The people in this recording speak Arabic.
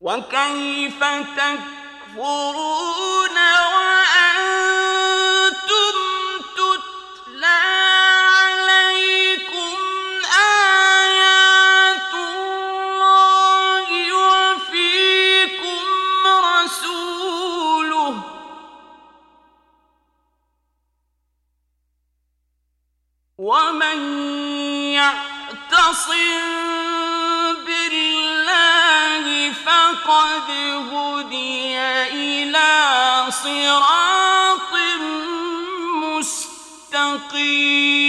وكيف تكفرون وأنتم تتلى عليكم آيات الله وفيكم رسوله ومن يعتصم بالله فقد هدي إلى صراط مستقيم.